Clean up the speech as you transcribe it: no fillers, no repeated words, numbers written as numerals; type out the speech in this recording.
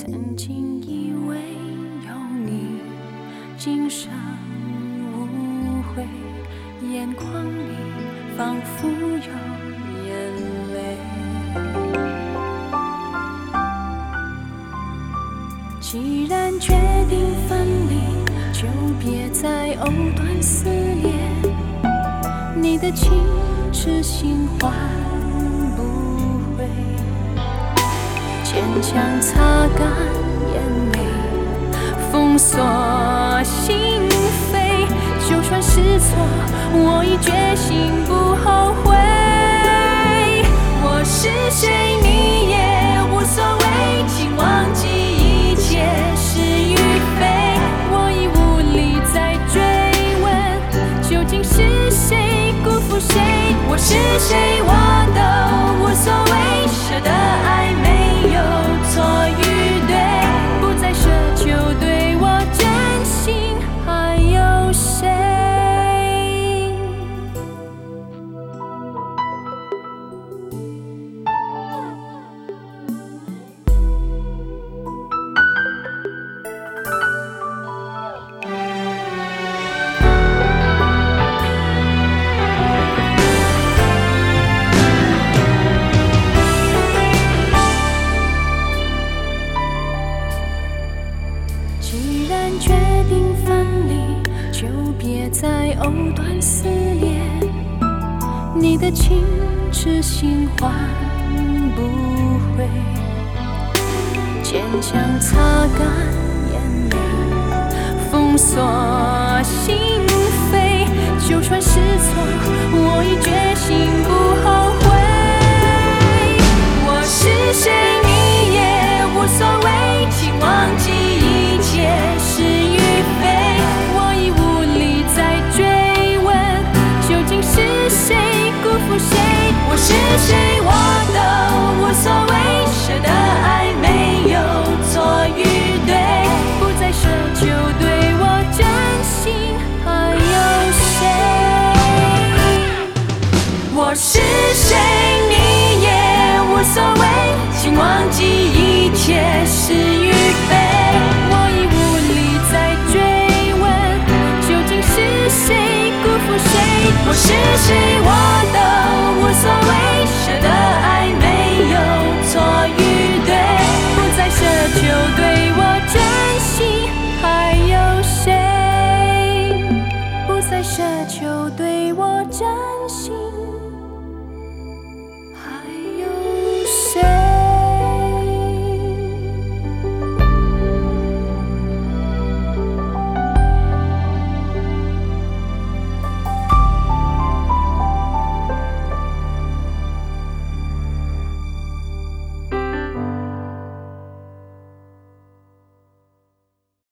曾经以为有你，今生无悔，眼眶里仿佛有眼泪。既然决定分离，就别再藕断丝连。你的情痴心换不回，坚强擦干眼泪，封锁心扉。就算是错，我已决心不后悔。我是谁你也无所谓，请忘记一切是与非。我已无力再追问，究竟是谁辜负谁？我是谁我都无所谓，舍得爱没有错与对，不再奢求对我真心还有谁？既然决定分离，就别再藕断丝连。你的情痴心换不回，坚强擦干眼泪，封锁心扉。就算是错，我已决心不后悔。我是谁你也无所谓，请忘记一切是与非。我已无力再追问，究竟是谁辜负谁？我是谁我都无所谓，舍得爱没有错与对，不再奢求对我真心还有谁？我是谁你也无所谓，请忘记一切是与非。我已无力再追问，究竟是谁辜负谁？我是谁我都无所谓，舍得爱没有错与对，不再奢求对我真心还有谁？不再奢求对我真心